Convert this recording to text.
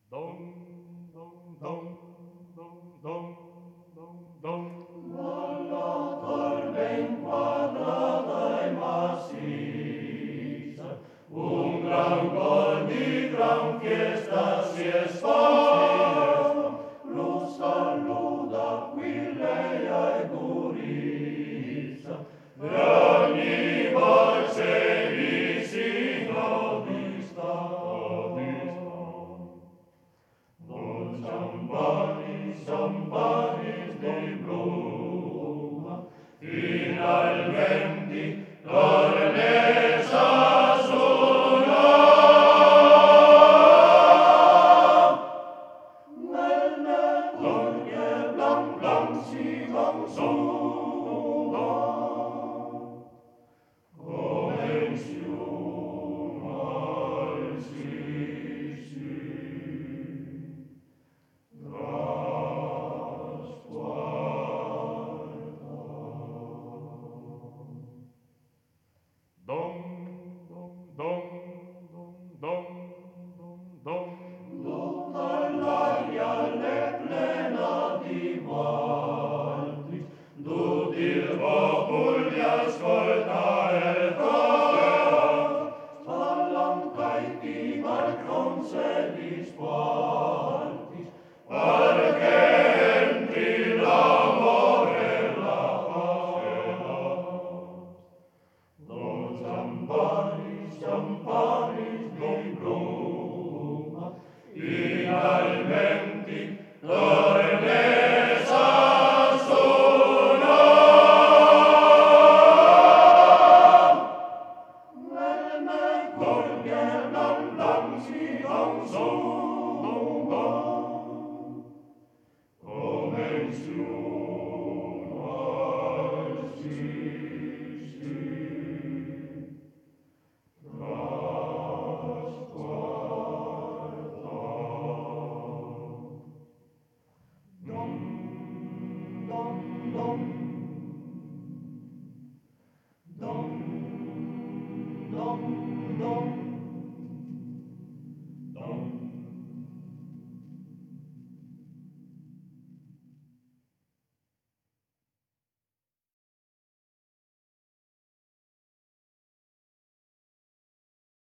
Dom, dom, dom, dom, dom, dom, dom. Dalla torre inquadrata e massiccia, un gran cor di gran fiesta si espanse, lo saluda Aquileia e Durizia, e Annibal se vicino dista. Don Ciampanis, Ciampanis di Bruma, finalmente tornesa suona. Nelle orge blanc blanc si consuma, come un fiume al Sissi. Dom, dom, dom, dom, dom, dom, dom. Tutta l'aria è plena di guardi, tutti il popolo li ascolta e canta, spalancaiti balconse di sguardi, perché entri l'amore e la pace. Don Ciampanis, Ciampanis di Bruma, finalmente tornesa suona. Nel me gorghe blan blan si consuma, come un fiume al Sissi. Dom, dom, dom,